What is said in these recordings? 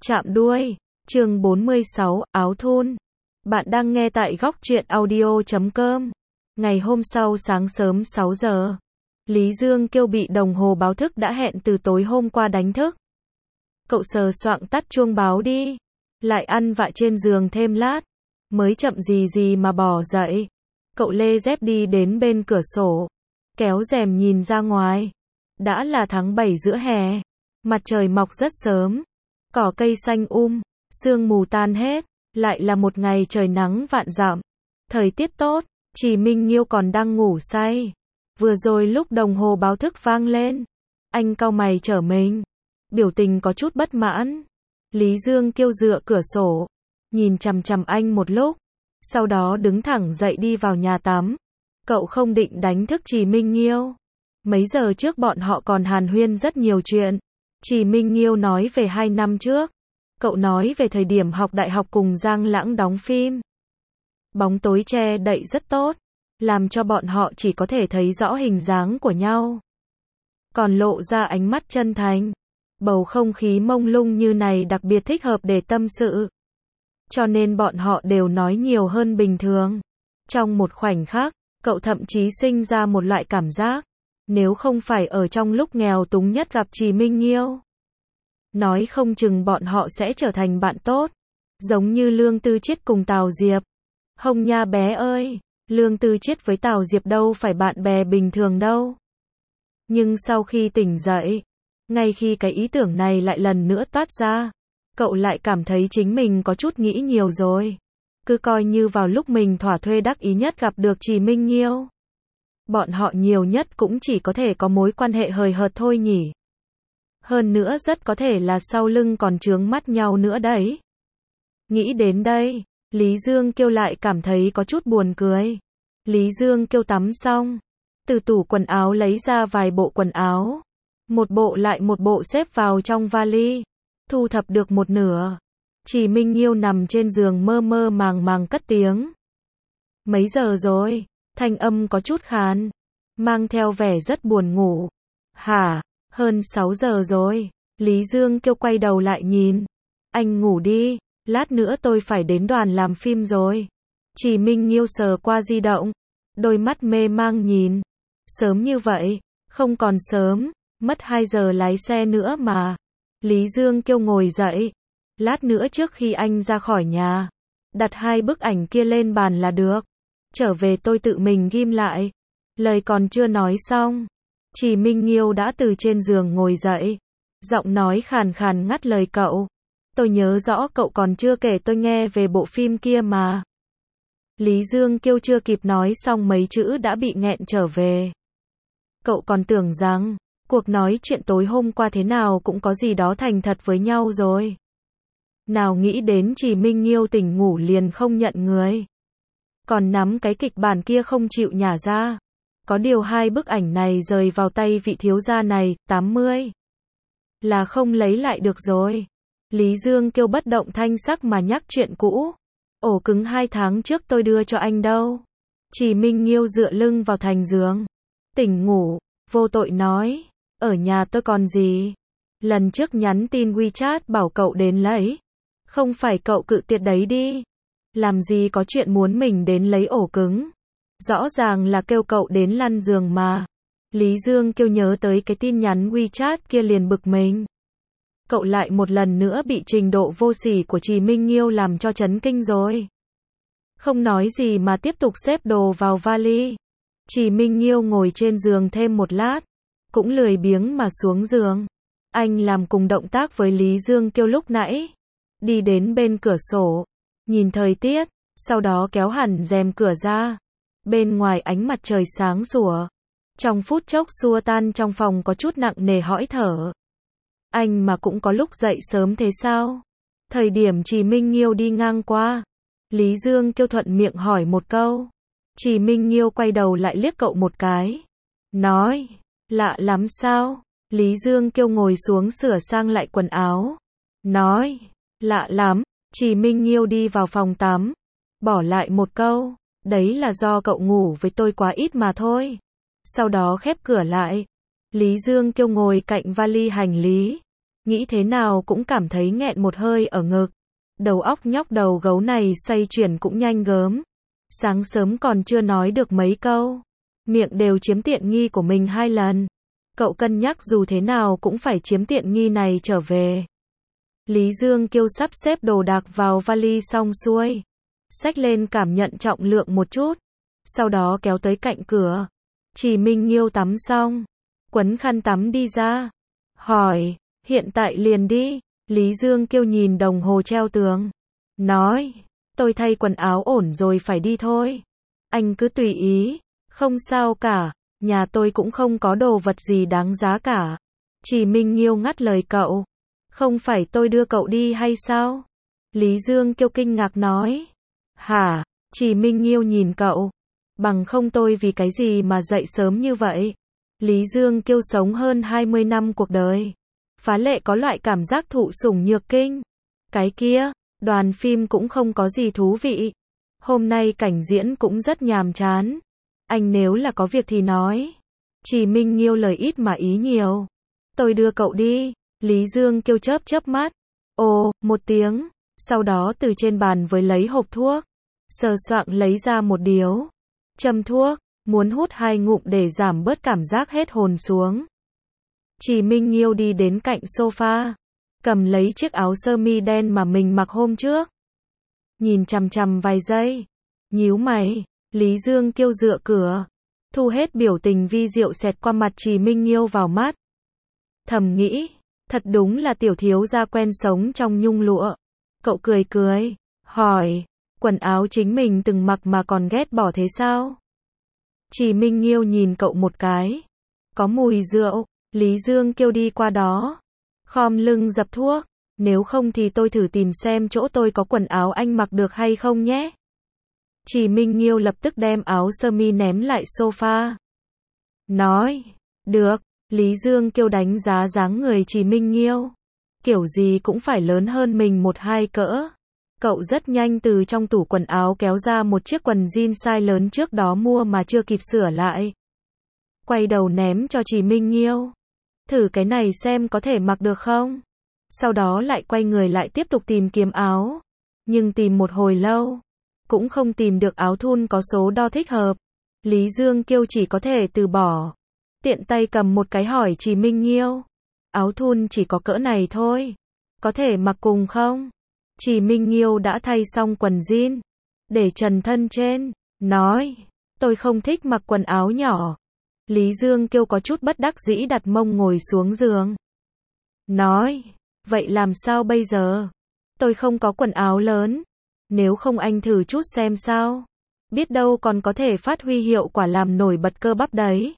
Chạm đuôi. Chương 46, áo thun. Bạn đang nghe tại góc truyện audio.com. Ngày hôm sau sáng sớm 6 giờ, Lý Dương Kiêu bị đồng hồ báo thức đã hẹn từ tối hôm qua đánh thức. Cậu sờ soạng tắt chuông báo đi, lại ăn vạ trên giường thêm lát, mới chậm gì gì mà bỏ dậy. Cậu lê dép đi đến bên cửa sổ, kéo rèm nhìn ra ngoài. Đã là tháng 7 giữa hè, mặt trời mọc rất sớm, cỏ cây xanh sương mù tan hết, lại là một ngày trời nắng vạn dặm. Thời tiết tốt, chỉ Minh Nghiêu còn đang ngủ say. Vừa rồi lúc đồng hồ báo thức vang lên, anh cau mày trở mình, biểu tình có chút bất mãn. Lý Dương Kiêu dựa cửa sổ, nhìn chằm chằm anh một lúc, sau đó đứng thẳng dậy đi vào nhà tắm. Cậu không định đánh thức Trì Minh Nghiêu. Mấy giờ trước bọn họ còn hàn huyên rất nhiều chuyện. Trì Minh Nghiêu nói về 2 năm trước. Cậu nói về thời điểm học đại học cùng Giang Lãng đóng phim. Bóng tối che đậy rất tốt, làm cho bọn họ chỉ có thể thấy rõ hình dáng của nhau, còn lộ ra ánh mắt chân thành. Bầu không khí mông lung như này đặc biệt thích hợp để tâm sự, cho nên bọn họ đều nói nhiều hơn bình thường. Trong một khoảnh khắc, cậu thậm chí sinh ra một loại cảm giác, nếu không phải ở trong lúc nghèo túng nhất gặp Trì Minh Nghiêu, nói không chừng bọn họ sẽ trở thành bạn tốt, giống như Lương Tư Chiết cùng Tào Diệp. Hồng Nha bé ơi, Lương Tư Chiết với Tào Diệp đâu phải bạn bè bình thường đâu. Nhưng sau khi tỉnh dậy, ngay khi cái ý tưởng này lại lần nữa toát ra, cậu lại cảm thấy chính mình có chút nghĩ nhiều rồi. Cứ coi như vào lúc mình thỏa thuê đắc ý nhất gặp được Trì Minh Nghiêu, bọn họ nhiều nhất cũng chỉ có thể có mối quan hệ hời hợt thôi nhỉ. Hơn nữa rất có thể là sau lưng còn chướng mắt nhau nữa đấy. Nghĩ đến đây, Lý Dương Kiêu lại cảm thấy có chút buồn cười. Lý Dương Kiêu tắm xong, từ tủ quần áo lấy ra vài bộ quần áo, một bộ lại một bộ xếp vào trong vali. Thu thập được một nửa, Trì Minh Nghiêu nằm trên giường mơ mơ màng màng cất tiếng. Mấy giờ rồi? Thanh âm có chút khàn, mang theo vẻ rất buồn ngủ. Hả? Hơn 6 giờ rồi. Lý Dương Kiêu quay đầu lại nhìn. Anh ngủ đi, lát nữa tôi phải đến đoàn làm phim rồi. Trì Minh Nghiêu sờ qua di động, đôi mắt mê mang nhìn. Sớm như vậy? Không còn sớm, mất 2 giờ lái xe nữa mà. Lý Dương Kiêu ngồi dậy. Lát nữa trước khi anh ra khỏi nhà, đặt 2 bức ảnh kia lên bàn là được. Trở về tôi tự mình ghim lại. Lời còn chưa nói xong, Trì Minh Nghiêu đã từ trên giường ngồi dậy, giọng nói khàn khàn ngắt lời cậu. Tôi nhớ rõ cậu còn chưa kể tôi nghe về bộ phim kia mà. Lý Dương Kiêu chưa kịp nói xong mấy chữ đã bị nghẹn trở về. Cậu còn tưởng rằng cuộc nói chuyện tối hôm qua thế nào cũng có gì đó thành thật với nhau rồi. Nào nghĩ đến Trì Minh Nghiêu tỉnh ngủ liền không nhận người, còn nắm cái kịch bản kia không chịu nhả ra. Có điều 2 bức ảnh này rời vào tay vị thiếu gia này, 80 là không lấy lại được rồi. Lý Dương Kiêu bất động thanh sắc mà nhắc chuyện cũ. Ổ cứng 2 tháng trước tôi đưa cho anh đâu. Trì Minh Nghiêu dựa lưng vào thành giường, tỉnh ngủ, vô tội nói. Ở nhà tôi còn gì. Lần trước nhắn tin WeChat bảo cậu đến lấy. Không phải cậu cự tuyệt đấy đi. Làm gì có chuyện muốn mình đến lấy ổ cứng. Rõ ràng là kêu cậu đến lăn giường mà. Lý Dương Kiêu nhớ tới cái tin nhắn WeChat kia liền bực mình. Cậu lại một lần nữa bị trình độ vô sỉ của Trì Minh Nghiêu làm cho chấn kinh rồi. Không nói gì mà tiếp tục xếp đồ vào vali. Trì Minh Nghiêu ngồi trên giường thêm một lát, cũng lười biếng mà xuống giường. Anh làm cùng động tác với Lý Dương Kiêu lúc nãy. Đi đến bên cửa sổ, nhìn thời tiết, sau đó kéo hẳn rèm cửa ra. Bên ngoài ánh mặt trời sáng sủa. Trong phút chốc xua tan trong phòng có chút nặng nề hõi thở. Anh mà cũng có lúc dậy sớm thế sao? Thời điểm Trì Minh Nghiêu đi ngang qua, Lý Dương Kiêu thuận miệng hỏi một câu. Trì Minh Nghiêu quay đầu lại liếc cậu một cái, nói, lạ lắm sao? Lý Dương Kiêu ngồi xuống sửa sang lại quần áo, nói, lạ lắm. Trì Minh Nghiêu đi vào phòng tắm, bỏ lại một câu, đấy là do cậu ngủ với tôi quá ít mà thôi. Sau đó khép cửa lại. Lý Dương Kiêu ngồi cạnh vali hành lý, Nghĩ thế nào cũng cảm thấy nghẹn một hơi ở ngực. Đầu óc nhóc đầu gấu này xoay chuyển cũng nhanh gớm. Sáng sớm còn chưa nói được mấy câu. Miệng đều chiếm tiện nghi của mình 2 lần. Cậu cân nhắc dù thế nào cũng phải chiếm tiện nghi này trở về. Lý Dương Kiêu sắp xếp đồ đạc vào vali xong xuôi. Xách lên cảm nhận trọng lượng một chút. Sau đó kéo tới cạnh cửa. Chỉ Minh Nghiêu tắm xong. Quấn khăn tắm đi ra. Hỏi, hiện tại liền đi. Lý Dương Kiêu nhìn đồng hồ treo tường. Nói, tôi thay quần áo ổn rồi phải đi thôi. Anh cứ tùy ý. Không sao cả. Nhà tôi cũng không có đồ vật gì đáng giá cả. Chỉ Minh Nghiêu ngắt lời cậu. Không phải tôi đưa cậu đi hay sao? Lý Dương Kiêu kinh ngạc nói. Hả? Chỉ Minh Nghiêu nhìn cậu. Bằng không tôi vì cái gì mà dậy sớm như vậy? Lý Dương Kiêu sống hơn 20 năm cuộc đời. Phá lệ có loại cảm giác thụ sủng nhược kinh. Cái kia, đoàn phim cũng không có gì thú vị. Hôm nay cảnh diễn cũng rất nhàm chán. Anh nếu là có việc thì nói. Chỉ Minh Nghiêu lời ít mà ý nhiều. Tôi đưa cậu đi. Lý Dương Kiêu chớp mắt. Ồ, một tiếng. Sau đó từ trên bàn với lấy hộp thuốc. Sờ soạng lấy ra một điếu. Châm thuốc. Muốn hút 2 ngụm để giảm bớt cảm giác hết hồn xuống. Chỉ Minh Nghiêu đi đến cạnh sofa. Cầm lấy chiếc áo sơ mi đen mà mình mặc hôm trước. Nhìn chằm chằm vài giây. Nhíu mày. Lý Dương Kiêu dựa cửa. Thu hết biểu tình vi diệu xẹt qua mặt Chỉ Minh Nghiêu vào mắt. Thầm nghĩ. Thật đúng là tiểu thiếu gia quen sống trong nhung lụa. Cậu cười. Hỏi. Quần áo chính mình từng mặc mà còn ghét bỏ thế sao? Chỉ Minh Nghiêu nhìn cậu một cái. Có mùi rượu. Lý Dương Kiêu đi qua đó. Khom lưng dập thuốc. Nếu không thì tôi thử tìm xem chỗ tôi có quần áo anh mặc được hay không nhé. Chỉ Minh Nghiêu lập tức đem áo sơ mi ném lại sofa. Nói. Được. Lý Dương Kiêu đánh giá dáng người Chỉ Minh Nghiêu. Kiểu gì cũng phải lớn hơn mình 1-2 cỡ. Cậu rất nhanh từ trong tủ quần áo kéo ra một chiếc quần jean size lớn trước đó mua mà chưa kịp sửa lại. Quay đầu ném cho Chỉ Minh Nghiêu. Thử cái này xem có thể mặc được không? Sau đó lại quay người lại tiếp tục tìm kiếm áo. Nhưng tìm một hồi lâu. Cũng không tìm được áo thun có số đo thích hợp. Lý Dương Kiêu chỉ có thể từ bỏ. Tiện tay cầm một cái hỏi Chỉ Minh Nghiêu. Áo thun chỉ có cỡ này thôi. Có thể mặc cùng không? Chỉ Minh Nghiêu đã thay xong quần jean. Để trần thân trên. Nói. Tôi không thích mặc quần áo nhỏ. Lý Dương Kiêu có chút bất đắc dĩ đặt mông ngồi xuống giường. Nói. Vậy làm sao bây giờ? Tôi không có quần áo lớn. Nếu không anh thử chút xem sao. Biết đâu còn có thể phát huy hiệu quả làm nổi bật cơ bắp đấy.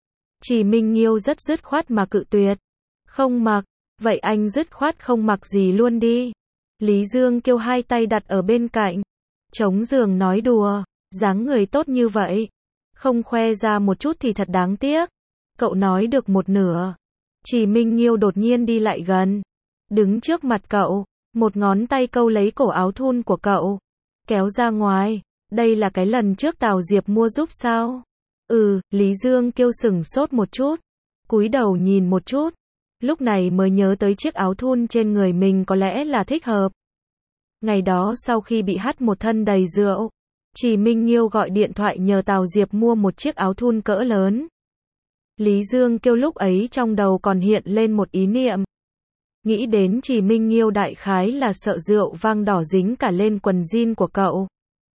Chỉ Minh Nghiêu rất dứt khoát mà cự tuyệt. Không mặc. Vậy anh dứt khoát không mặc gì luôn đi. Lý Dương Kiêu 2 tay đặt ở bên cạnh. Chống giường nói đùa. Dáng người tốt như vậy. Không khoe ra một chút thì thật đáng tiếc. Cậu nói được một nửa. Chỉ Minh Nghiêu đột nhiên đi lại gần. Đứng trước mặt cậu. Một ngón tay câu lấy cổ áo thun của cậu. Kéo ra ngoài. Đây là cái lần trước Tào Diệp mua giúp sao? Lý Dương Kiêu sửng sốt một chút. Cúi đầu nhìn một chút. Lúc này mới nhớ tới chiếc áo thun trên người mình có lẽ là thích hợp. Ngày đó sau khi bị hắt một thân đầy rượu. Chỉ Minh Nghiêu gọi điện thoại nhờ Tào Diệp mua một chiếc áo thun cỡ lớn. Lý Dương Kiêu lúc ấy trong đầu còn hiện lên một ý niệm. Nghĩ đến Chỉ Minh Nghiêu đại khái là sợ rượu vang đỏ dính cả lên quần jean của cậu.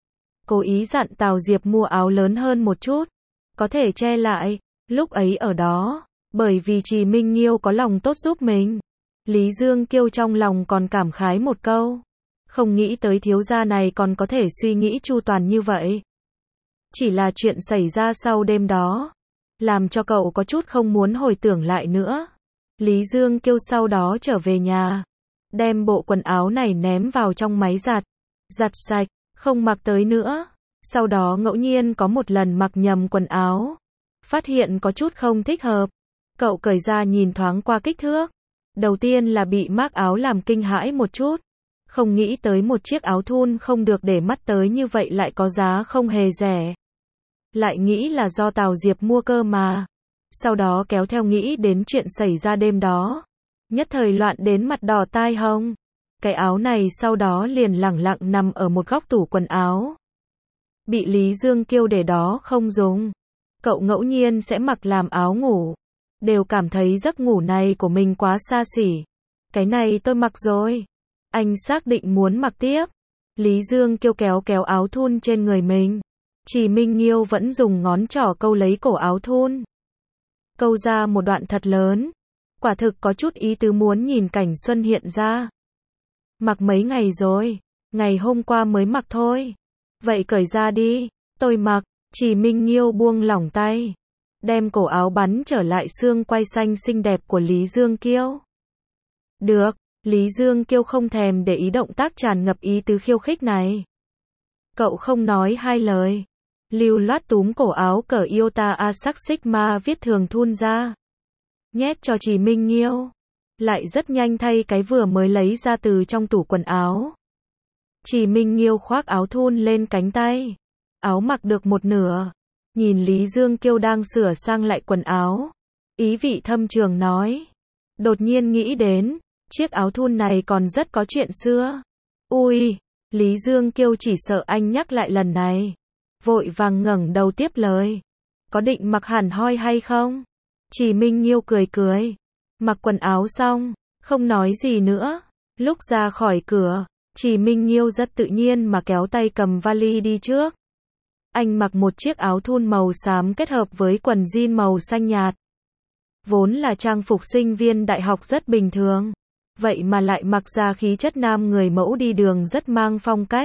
Cố ý dặn Tào Diệp mua áo lớn hơn một chút. Có thể che lại. Lúc ấy ở đó. Bởi vì Chỉ Minh Nghiêu có lòng tốt giúp mình. Lý Dương Kiêu trong lòng còn cảm khái một câu. Không nghĩ tới thiếu gia này còn có thể suy nghĩ chu toàn như vậy. Chỉ là chuyện xảy ra sau đêm đó. Làm cho cậu có chút không muốn hồi tưởng lại nữa. Lý Dương Kiêu sau đó trở về nhà. Đem bộ quần áo này ném vào trong máy giặt. Giặt sạch. Không mặc tới nữa. Sau đó ngẫu nhiên có một lần mặc nhầm quần áo. Phát hiện có chút không thích hợp. Cậu cởi ra nhìn thoáng qua kích thước. Đầu tiên là bị mác áo làm kinh hãi một chút. Không nghĩ tới một chiếc áo thun không được để mắt tới như vậy lại có giá không hề rẻ. Lại nghĩ là do Tào Diệp mua cơ mà. Sau đó kéo theo nghĩ đến chuyện xảy ra đêm đó. nhất thời loạn đến mặt đỏ tai hồng. Cái áo này sau đó liền lẳng lặng nằm ở một góc tủ quần áo. Bị Lý Dương Kiêu để đó không dùng. Cậu ngẫu nhiên sẽ mặc làm áo ngủ. Đều cảm thấy giấc ngủ này của mình quá xa xỉ. Cái này tôi mặc rồi. Anh xác định muốn mặc tiếp. Lý Dương Kiêu kéo kéo áo thun trên người mình. Chỉ Minh Nghiêu vẫn dùng ngón trỏ câu lấy cổ áo thun. Câu ra một đoạn thật lớn. Quả thực có chút ý tứ muốn nhìn cảnh xuân hiện ra. Mặc mấy ngày rồi. Ngày hôm qua mới mặc thôi. Vậy cởi ra đi. Tôi mặc. Chỉ Minh Nghiêu buông lỏng tay. Đem cổ áo bắn trở lại xương quai xanh xinh đẹp của Lý Dương Kiêu. Được. Lý Dương Kiêu không thèm để ý động tác tràn ngập ý tứ khiêu khích này. Cậu không nói hai lời. Lưu loát túm cổ áo cởi Iota Asac Sigma viết thường thun ra. Nhét cho Chỉ Minh Nghiêu. Lại rất nhanh thay cái vừa mới lấy ra từ trong tủ quần áo. Chỉ Minh Nghiêu khoác áo thun lên cánh tay. Áo mặc được một nửa. Nhìn Lý Dương Kiêu đang sửa sang lại quần áo. Ý vị thâm trường nói. Đột nhiên nghĩ đến. Chiếc áo thun này còn rất có chuyện xưa. Ui, Lý Dương Kiêu chỉ sợ anh nhắc lại lần này. Vội vàng ngẩng đầu tiếp lời. Có định mặc hẳn hoi hay không? Chỉ Minh Nghiêu cười cười. Mặc quần áo xong, không nói gì nữa. Lúc ra khỏi cửa, Chỉ Minh Nghiêu rất tự nhiên mà kéo tay cầm vali đi trước. Anh mặc một chiếc áo thun màu xám kết hợp với quần jean màu xanh nhạt. Vốn là trang phục sinh viên đại học rất bình thường. Vậy mà lại mặc ra khí chất nam người mẫu đi đường rất mang phong cách.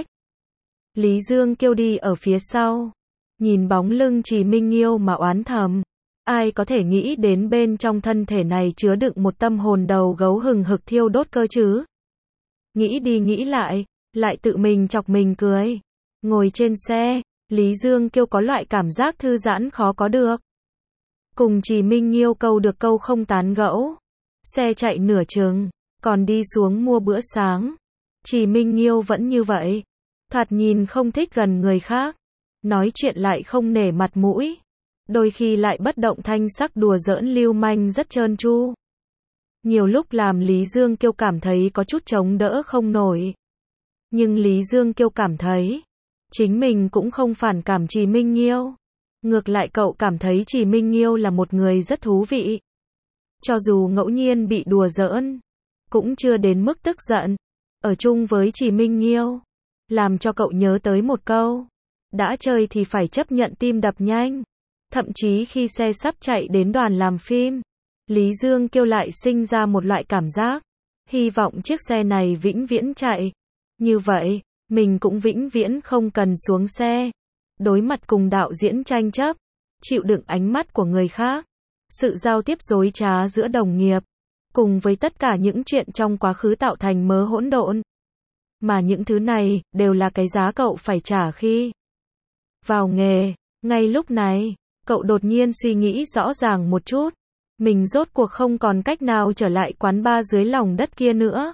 Lý Dương Kiêu đi ở phía sau. Nhìn bóng lưng Chỉ Minh Nghiêu mà oán thầm. Ai có thể nghĩ đến bên trong thân thể này chứa đựng một tâm hồn đầu gấu hừng hực thiêu đốt cơ chứ. Nghĩ đi nghĩ lại tự mình chọc mình cười. Ngồi trên xe, Lý Dương Kiêu có loại cảm giác thư giãn khó có được. Cùng Chỉ Minh Nghiêu câu được câu không tán gẫu. Xe chạy nửa chừng, còn đi xuống mua bữa sáng. Chỉ Minh Nghiêu vẫn như vậy. Thoạt nhìn không thích gần người khác. Nói chuyện lại không nể mặt mũi. Đôi khi lại bất động thanh sắc đùa giỡn lưu manh rất trơn tru. Nhiều lúc làm Lý Dương Kiêu cảm thấy có chút chống đỡ không nổi. Nhưng Lý Dương Kiêu cảm thấy chính mình cũng không phản cảm Chỉ Minh Nghiêu. Ngược lại cậu cảm thấy Chỉ Minh Nghiêu là một người rất thú vị. Cho dù ngẫu nhiên bị đùa giỡn, cũng chưa đến mức tức giận. Ở chung với Chỉ Minh Nghiêu, làm cho cậu nhớ tới một câu. Đã chơi thì phải chấp nhận tim đập nhanh. Thậm chí khi xe sắp chạy đến đoàn làm phim, Lý Dương Kiêu lại sinh ra một loại cảm giác. Hy vọng chiếc xe này vĩnh viễn chạy. Như vậy, mình cũng vĩnh viễn không cần xuống xe. Đối mặt cùng đạo diễn tranh chấp, chịu đựng ánh mắt của người khác. Sự giao tiếp dối trá giữa đồng nghiệp. Cùng với tất cả những chuyện trong quá khứ tạo thành mớ hỗn độn. Mà những thứ này, đều là cái giá cậu phải trả khi vào nghề. Ngay lúc này, cậu đột nhiên suy nghĩ rõ ràng một chút. Mình rốt cuộc không còn cách nào trở lại quán bar dưới lòng đất kia nữa.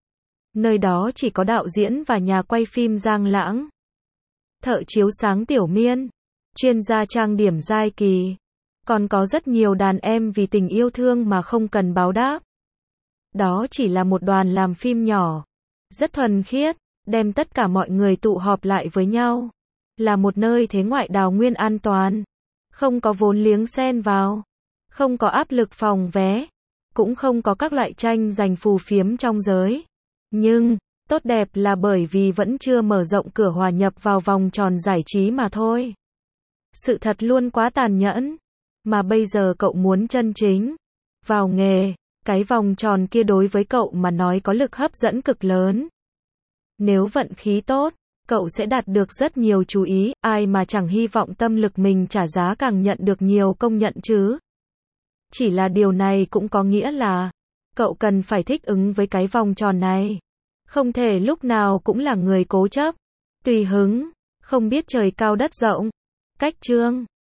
Nơi đó chỉ có đạo diễn và nhà quay phim Giang Lãng. Thợ chiếu sáng Tiểu Miên. Chuyên gia trang điểm Giai Kỳ. Còn có rất nhiều đàn em vì tình yêu thương mà không cần báo đáp. Đó chỉ là một đoàn làm phim nhỏ. Rất thuần khiết, đem tất cả mọi người tụ họp lại với nhau. Là một nơi thế ngoại đào nguyên an toàn. Không có vốn liếng xen vào. Không có áp lực phòng vé. Cũng không có các loại tranh giành phù phiếm trong giới. Nhưng, tốt đẹp là bởi vì vẫn chưa mở rộng cửa hòa nhập vào vòng tròn giải trí mà thôi. Sự thật luôn quá tàn nhẫn. Mà bây giờ cậu muốn chân chính vào nghề, cái vòng tròn kia đối với cậu mà nói có lực hấp dẫn cực lớn. Nếu vận khí tốt, cậu sẽ đạt được rất nhiều chú ý, ai mà chẳng hy vọng tâm lực mình trả giá càng nhận được nhiều công nhận chứ. Chỉ là điều này cũng có nghĩa là, cậu cần phải thích ứng với cái vòng tròn này. Không thể lúc nào cũng là người cố chấp, tùy hứng, không biết trời cao đất rộng. Cách chương